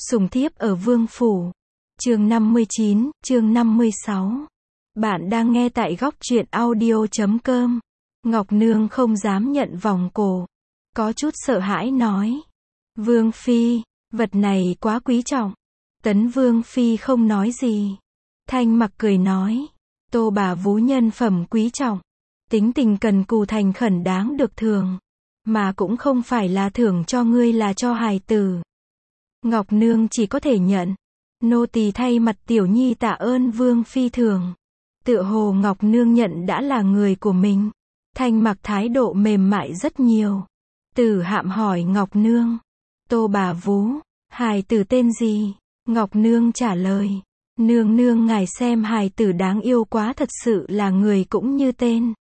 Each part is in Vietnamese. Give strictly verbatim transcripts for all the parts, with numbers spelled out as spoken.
Sùng thiếp ở vương phủ. Chương năm mươi chín, chương năm mươi sáu. Bạn đang nghe tại góc truyện audio chấm com. Ngọc Nương không dám nhận vòng cổ. Có chút sợ hãi nói. Vương phi, vật này quá quý trọng. Tấn Vương phi không nói gì. Thanh Mặc cười nói. Tô bà vú nhân phẩm quý trọng. Tính tình cần cù thành khẩn đáng được thưởng. Mà cũng không phải là thưởng cho ngươi là cho hài tử. Ngọc Nương chỉ có thể nhận. Nô tỳ thay mặt tiểu nhi tạ ơn Vương phi thưởng. Tựa hồ Ngọc Nương nhận đã là người của mình. Thanh Mặc thái độ mềm mại rất nhiều. Tử Hạm hỏi Ngọc Nương. Tô bà vú, hài tử tên gì? Ngọc Nương trả lời. Nương nương ngài xem hài tử đáng yêu quá, thật sự là người cũng như tên.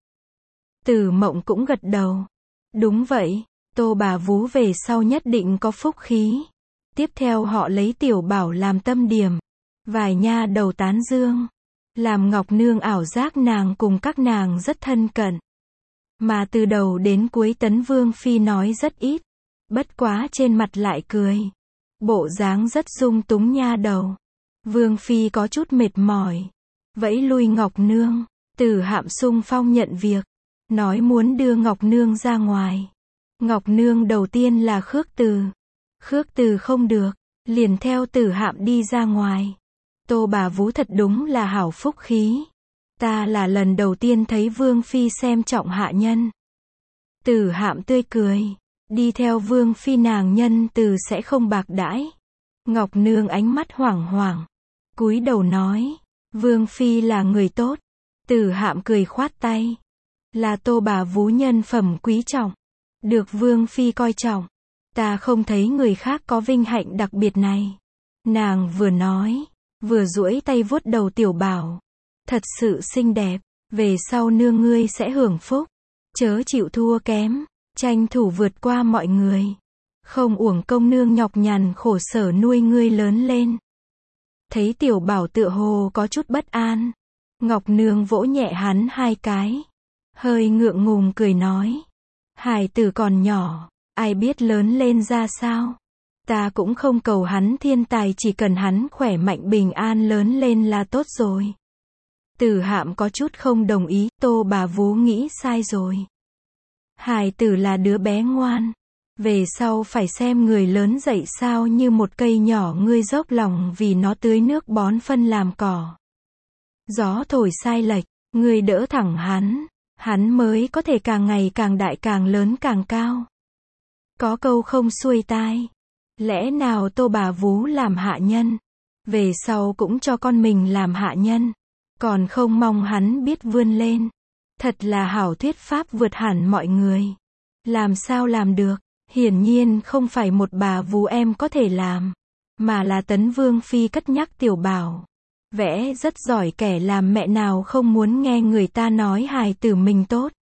Tử Mộng cũng gật đầu. Đúng vậy, Tô bà vú về sau nhất định có phúc khí. Tiếp theo họ lấy Tiểu Bảo làm tâm điểm. Vài nha đầu tán dương. Làm Ngọc Nương ảo giác nàng cùng các nàng rất thân cận. Mà từ đầu đến cuối Tấn Vương phi nói rất ít. Bất quá trên mặt lại cười. Bộ dáng rất dung túng nha đầu. Vương phi có chút mệt mỏi. Vẫy lui Ngọc Nương. Tử Hạm xung phong nhận việc. Nói muốn đưa Ngọc Nương ra ngoài. Ngọc Nương đầu tiên là khước từ. Khước từ không được, liền theo Tử Hạm đi ra ngoài. Tô bà vú thật đúng là hảo phúc khí. Ta là lần đầu tiên thấy Vương phi xem trọng hạ nhân. Tử Hạm tươi cười. Đi theo Vương phi nàng nhân từ sẽ không bạc đãi. Ngọc Nương ánh mắt hoảng hoảng. Cúi đầu nói. Vương phi là người tốt. Tử Hạm cười khoát tay. Là Tô bà vú nhân phẩm quý trọng. Được Vương phi coi trọng. Ta không thấy người khác có vinh hạnh đặc biệt này. Nàng vừa nói, vừa duỗi tay vuốt đầu Tiểu Bảo. Thật sự xinh đẹp, về sau nương ngươi sẽ hưởng phúc. Chớ chịu thua kém, tranh thủ vượt qua mọi người. Không uổng công nương nhọc nhằn khổ sở nuôi ngươi lớn lên. Thấy Tiểu Bảo tựa hồ có chút bất an. Ngọc Nương vỗ nhẹ hắn hai cái. Hơi ngượng ngùng cười nói. Hài tử còn nhỏ. Ai biết lớn lên ra sao? Ta cũng không cầu hắn thiên tài, chỉ cần hắn khỏe mạnh bình an lớn lên là tốt rồi. Tử Hạm có chút không đồng ý. Tô bà vú nghĩ sai rồi. Hài tử là đứa bé ngoan. Về sau phải xem người lớn dạy sao, như một cây nhỏ ngươi dốc lòng vì nó tưới nước bón phân làm cỏ. Gió thổi sai lệch, ngươi đỡ thẳng hắn. Hắn mới có thể càng ngày càng đại, càng lớn càng cao. Có câu không xuôi tai. Lẽ nào Tô bà vú làm hạ nhân, về sau cũng cho con mình làm hạ nhân, còn không mong hắn biết vươn lên. Thật là hảo thuyết pháp vượt hẳn mọi người. Làm sao làm được? Hiển nhiên không phải một bà vú em có thể làm, mà là Tấn Vương phi cất nhắc Tiểu Bảo. Vẽ rất giỏi, kẻ làm mẹ nào không muốn nghe người ta nói hài tử mình tốt.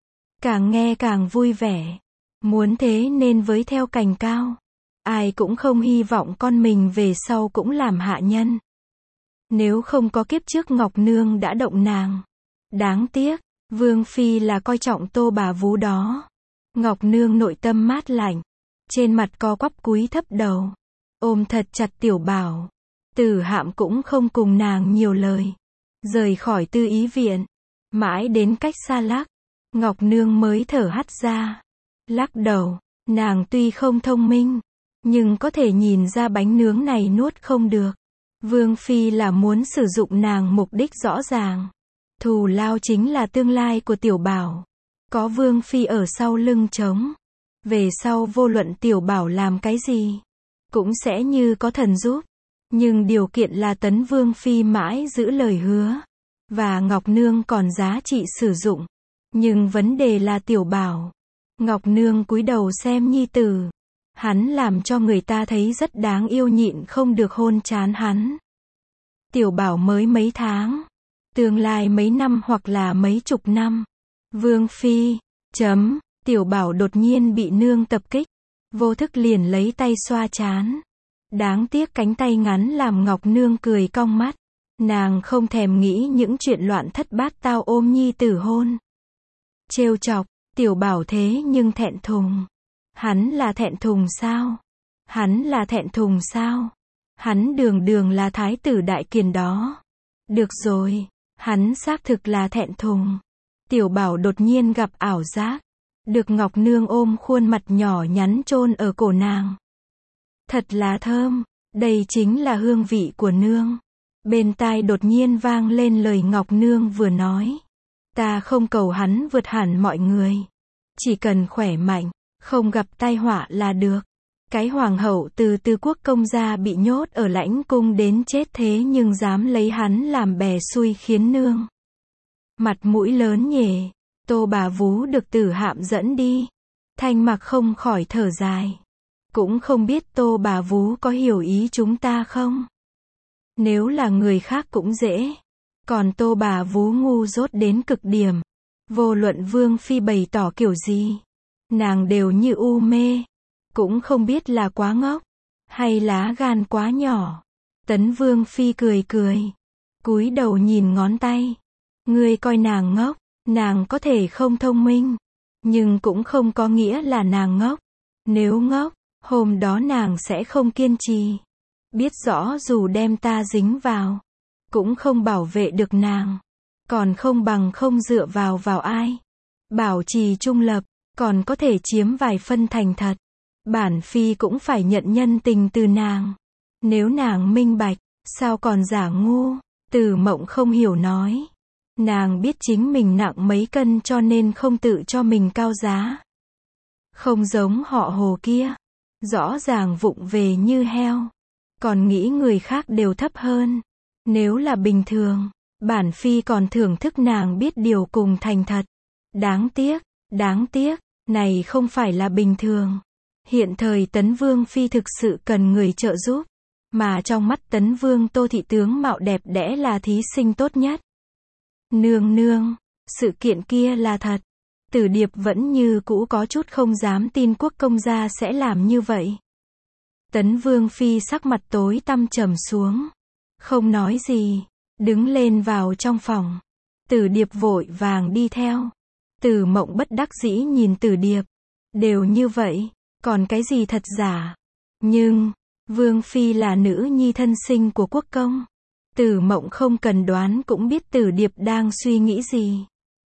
Càng nghe càng vui vẻ. Muốn thế nên với theo cành cao. Ai cũng không hy vọng con mình về sau cũng làm hạ nhân. Nếu không có kiếp trước Ngọc Nương đã động nàng. Đáng tiếc, Vương phi là coi trọng Tô bà vú đó. Ngọc Nương nội tâm mát lạnh. Trên mặt co quắp cúi thấp đầu. Ôm thật chặt Tiểu Bảo. Tử Hạm cũng không cùng nàng nhiều lời. Rời khỏi Tư Ý viện. Mãi đến cách xa Lắc. Ngọc Nương mới thở hắt ra. Lắc đầu, nàng tuy không thông minh, nhưng có thể nhìn ra bánh nướng này nuốt không được. Vương phi là muốn sử dụng nàng, mục đích rõ ràng. Thù lao chính là tương lai của Tiểu Bảo. Có Vương phi ở sau lưng chống. Về sau vô luận Tiểu Bảo làm cái gì, cũng sẽ như có thần giúp. Nhưng điều kiện là Tấn Vương phi mãi giữ lời hứa. Và Ngọc Nương còn giá trị sử dụng. Nhưng vấn đề là Tiểu Bảo. Ngọc Nương cúi đầu xem nhi tử. Hắn làm cho người ta thấy rất đáng yêu, nhịn không được hôn trán hắn. Tiểu Bảo mới mấy tháng. Tương lai mấy năm hoặc là mấy chục năm. Vương phi, chấm, Tiểu Bảo đột nhiên bị nương tập kích. Vô thức liền lấy tay xoa trán. Đáng tiếc cánh tay ngắn làm Ngọc Nương cười cong mắt. Nàng không thèm nghĩ những chuyện loạn thất bát tao, ôm nhi tử hôn. Trêu chọc. Tiểu Bảo thế nhưng thẹn thùng. Hắn là thẹn thùng sao? Hắn là thẹn thùng sao? Hắn đường đường là thái tử đại kiền đó. Được rồi, hắn xác thực là thẹn thùng. Tiểu Bảo đột nhiên gặp ảo giác. Được Ngọc Nương ôm khuôn mặt nhỏ nhắn chôn ở cổ nàng. Thật là thơm, đây chính là hương vị của nương. Bên tai đột nhiên vang lên lời Ngọc Nương vừa nói. Ta không cầu hắn vượt hẳn mọi người. Chỉ cần khỏe mạnh, không gặp tai họa là được. Cái hoàng hậu từ Tư Quốc công gia bị nhốt ở lãnh cung đến chết thế nhưng dám lấy hắn làm bè xui khiến nương. Mặt mũi lớn nhề, Tô bà vú được Tử Hạm dẫn đi. Thanh Mặc không khỏi thở dài. Cũng không biết Tô bà vú có hiểu ý chúng ta không? Nếu là người khác cũng dễ. Còn Tô bà vú ngu dốt đến cực điểm. Vô luận Vương Phi bày tỏ kiểu gì, nàng đều như u mê. Cũng không biết là quá ngốc, hay lá gan quá nhỏ. Tấn Vương Phi cười cười, cúi đầu nhìn ngón tay. Ngươi coi nàng ngốc, nàng có thể không thông minh, nhưng cũng không có nghĩa là nàng ngốc. Nếu ngốc, hôm đó nàng sẽ không kiên trì. Biết rõ dù đem ta dính vào, cũng không bảo vệ được nàng. Còn không bằng không dựa vào vào ai. Bảo trì trung lập, còn có thể chiếm vài phân thành thật. Bản Phi cũng phải nhận nhân tình từ nàng. Nếu nàng minh bạch, sao còn giả ngu? Từ Mộng không hiểu nói. Nàng biết chính mình nặng mấy cân cho nên không tự cho mình cao giá. Không giống họ Hồ kia. Rõ ràng vụng về như heo. Còn nghĩ người khác đều thấp hơn. Nếu là bình thường, bản Phi còn thưởng thức nàng biết điều cùng thành thật. Đáng tiếc, đáng tiếc, này không phải là bình thường. Hiện thời Tấn Vương Phi thực sự cần người trợ giúp. Mà trong mắt Tấn Vương Tô thị tướng mạo đẹp đẽ là thí sinh tốt nhất. Nương nương, sự kiện kia là thật. Tử Điệp vẫn như cũ có chút không dám tin Quốc công gia sẽ làm như vậy. Tấn Vương Phi sắc mặt tối tăm trầm xuống. Không nói gì, đứng lên vào trong phòng. Tử Điệp vội vàng đi theo. Từ Mộng bất đắc dĩ nhìn Tử Điệp. Đều như vậy, còn cái gì thật giả. Nhưng, Vương Phi là nữ nhi thân sinh của quốc công. Tử Mộng không cần đoán cũng biết Tử Điệp đang suy nghĩ gì.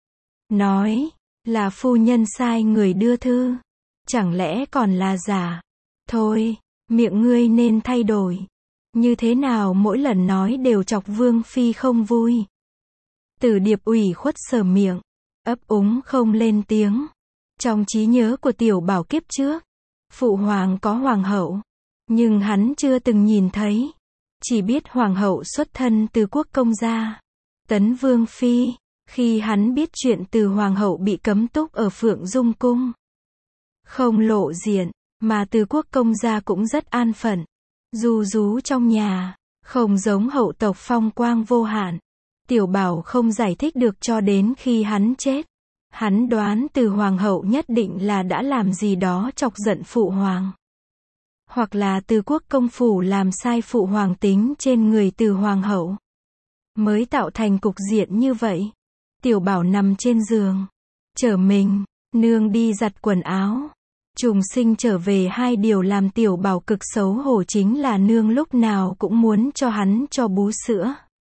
Nói, là phu nhân sai người đưa thư. Chẳng lẽ còn là giả. Thôi, miệng ngươi nên thay đổi. Như thế nào mỗi lần nói đều chọc Vương Phi không vui. Tử Điệp ủy khuất sờ miệng, ấp úng không lên tiếng. Trong trí nhớ của Tiểu Bảo kiếp trước, Phụ Hoàng có Hoàng hậu, nhưng hắn chưa từng nhìn thấy. Chỉ biết Hoàng hậu xuất thân từ Quốc công gia. Tấn Vương Phi, khi hắn biết chuyện từ Hoàng hậu bị cấm túc ở Phượng Dung Cung. Không lộ diện, mà từ Quốc công gia cũng rất an phận. Du rú trong nhà, không giống hậu tộc phong quang vô hạn. Tiểu Bảo không giải thích được cho đến khi hắn chết. Hắn đoán từ Hoàng hậu nhất định là đã làm gì đó chọc giận Phụ Hoàng. Hoặc là từ Quốc công phủ làm sai Phụ Hoàng tính trên người từ Hoàng hậu. Mới tạo thành cục diện như vậy. Tiểu Bảo nằm trên giường. Chở mình, nương đi giặt quần áo. Trùng sinh trở về hai điều làm Tiểu Bảo cực xấu hổ chính là nương lúc nào cũng muốn cho hắn cho bú sữa.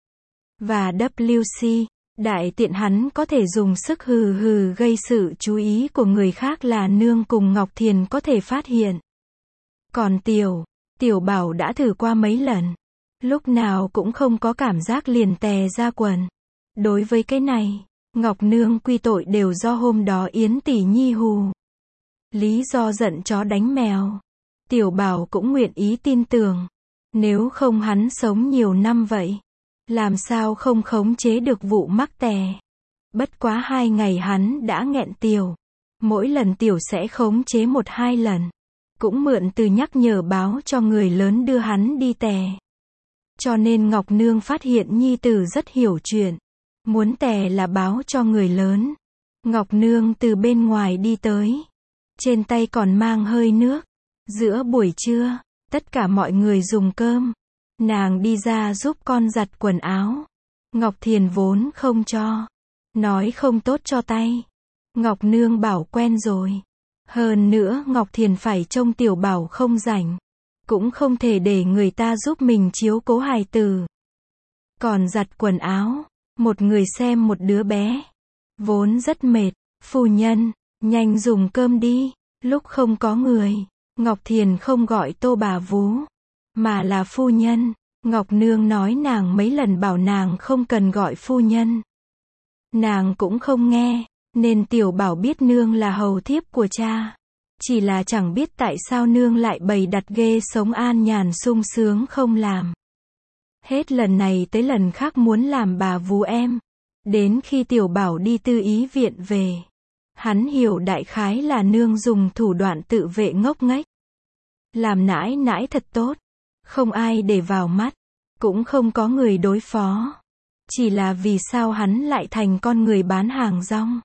Và W C, đại tiện hắn có thể dùng sức hừ hừ gây sự chú ý của người khác là nương cùng Ngọc Thiền có thể phát hiện. Còn Tiểu, Tiểu Bảo đã thử qua mấy lần. Lúc nào cũng không có cảm giác liền tè ra quần. Đối với cái này, Ngọc Nương quy tội đều do hôm đó Yến tỷ nhi hù. Lý do giận chó đánh mèo. Tiểu Bảo cũng nguyện ý tin tưởng. Nếu không hắn sống nhiều năm vậy. Làm sao không khống chế được vụ mắc tè. Bất quá hai ngày hắn đã nghẹn Tiểu. Mỗi lần Tiểu sẽ khống chế một hai lần. Cũng mượn từ nhắc nhở báo cho người lớn đưa hắn đi tè. Cho nên Ngọc Nương phát hiện nhi tử rất hiểu chuyện. Muốn tè là báo cho người lớn. Ngọc Nương từ bên ngoài đi tới. Trên tay còn mang hơi nước. Giữa buổi trưa, tất cả mọi người dùng cơm. Nàng đi ra giúp con giặt quần áo. Ngọc Thiền vốn không cho. Nói không tốt cho tay. Ngọc Nương bảo quen rồi. Hơn nữa Ngọc Thiền phải trông Tiểu Bảo không rảnh. cũng không thể để người ta giúp mình chiếu cố hài tử. Còn giặt quần áo, một người xem một đứa bé, vốn rất mệt. Phu nhân, nhanh dùng cơm đi. Lúc không có người, Ngọc Thiền không gọi Tô bà vú, mà là phu nhân. Ngọc Nương nói nàng mấy lần bảo nàng không cần gọi phu nhân. Nàng cũng không nghe, nên Tiểu Bảo biết nương là hầu thiếp của cha. Chỉ là chẳng biết tại sao nương lại bày đặt ghê sống an nhàn sung sướng không làm. Hết lần này tới lần khác muốn làm bà vú em. Đến khi Tiểu Bảo đi tư ý viện về, hắn hiểu đại khái là nương dùng thủ đoạn tự vệ ngốc nghếch. Làm nãi nãi thật tốt, không ai để vào mắt, cũng không có người đối phó. Chỉ là vì sao hắn lại thành con người bán hàng rong.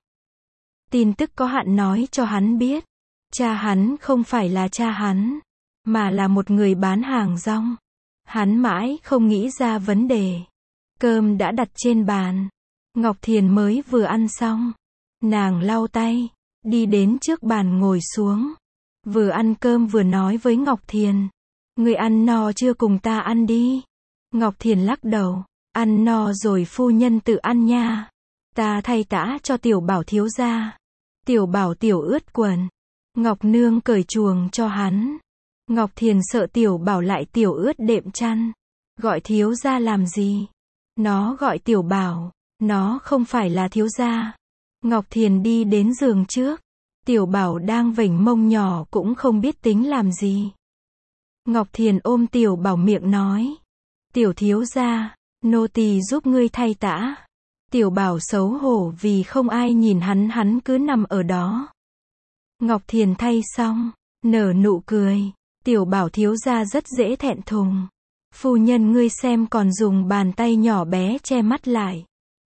Tin tức có hạn nói cho hắn biết, cha hắn không phải là cha hắn, mà là một người bán hàng rong. Hắn mãi không nghĩ ra vấn đề. Cơm đã đặt trên bàn. Ngọc Thiền mới vừa ăn xong. Nàng lau tay, đi đến trước bàn ngồi xuống. Vừa ăn cơm vừa nói với Ngọc Thiền. Người ăn no chưa, cùng ta ăn đi. Ngọc Thiền lắc đầu. Ăn no rồi phu nhân tự ăn nha. Ta thay tã cho Tiểu Bảo thiếu gia. Tiểu Bảo tiểu ướt quần. Ngọc Nương cởi chuồng cho hắn. Ngọc Thiền sợ Tiểu Bảo lại tiểu ướt đệm chăn. Gọi thiếu gia làm gì? Nó gọi Tiểu Bảo. Nó không phải là thiếu gia. Ngọc Thiền đi đến giường trước. Tiểu Bảo đang vểnh mông nhỏ cũng không biết tính làm gì. Ngọc Thiền ôm Tiểu Bảo miệng nói. Tiểu thiếu gia, nô tỳ giúp ngươi thay tã. Tiểu Bảo xấu hổ vì không ai nhìn hắn, hắn cứ nằm ở đó. Ngọc Thiền thay xong, nở nụ cười. Tiểu Bảo thiếu gia rất dễ thẹn thùng. Phu nhân ngươi xem còn dùng bàn tay nhỏ bé che mắt lại.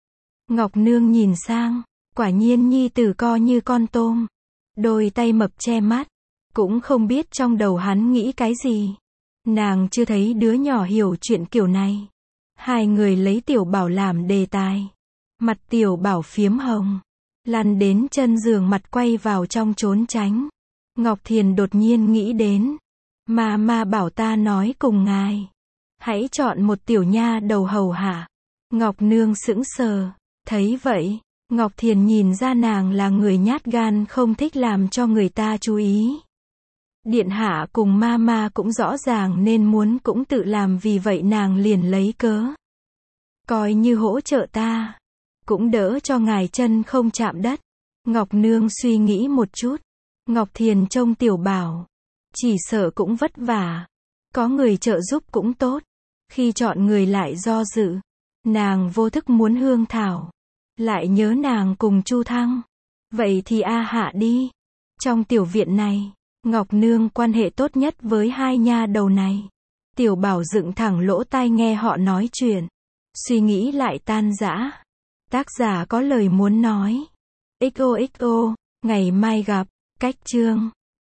Ngọc Nương nhìn sang, quả nhiên nhi tử co như con tôm. Đôi tay mập che mắt, cũng không biết trong đầu hắn nghĩ cái gì. Nàng chưa thấy đứa nhỏ hiểu chuyện kiểu này. Hai người lấy Tiểu Bảo làm đề tài. Mặt Tiểu Bảo phiếm hồng, lăn đến chân giường, mặt quay vào trong trốn tránh. Ngọc Thiền đột nhiên nghĩ đến. Mà ma bảo ta nói cùng ngài, hãy chọn một tiểu nha đầu hầu hạ. Ngọc Nương sững sờ. Thấy vậy, Ngọc Thiền nhìn ra nàng là người nhát gan, không thích làm cho người ta chú ý. Điện hạ cùng ma ma cũng rõ ràng nên muốn cũng tự làm, vì vậy nàng liền lấy cớ. Coi như hỗ trợ ta, cũng đỡ cho ngài chân không chạm đất. Ngọc Nương suy nghĩ một chút. Ngọc Thiền trông Tiểu Bảo, chỉ sợ cũng vất vả. Có người trợ giúp cũng tốt. Khi chọn người lại do dự. Nàng vô thức muốn Hương Thảo. Lại nhớ nàng cùng Chu Thăng. Vậy thì A Hạ đi. Trong tiểu viện này, Ngọc Nương quan hệ tốt nhất với hai nha đầu này. Tiểu Bảo dựng thẳng lỗ tai nghe họ nói chuyện. Suy nghĩ lại tan rã. Tác giả có lời muốn nói. ích ô ích ô, ngày mai gặp. Cách chương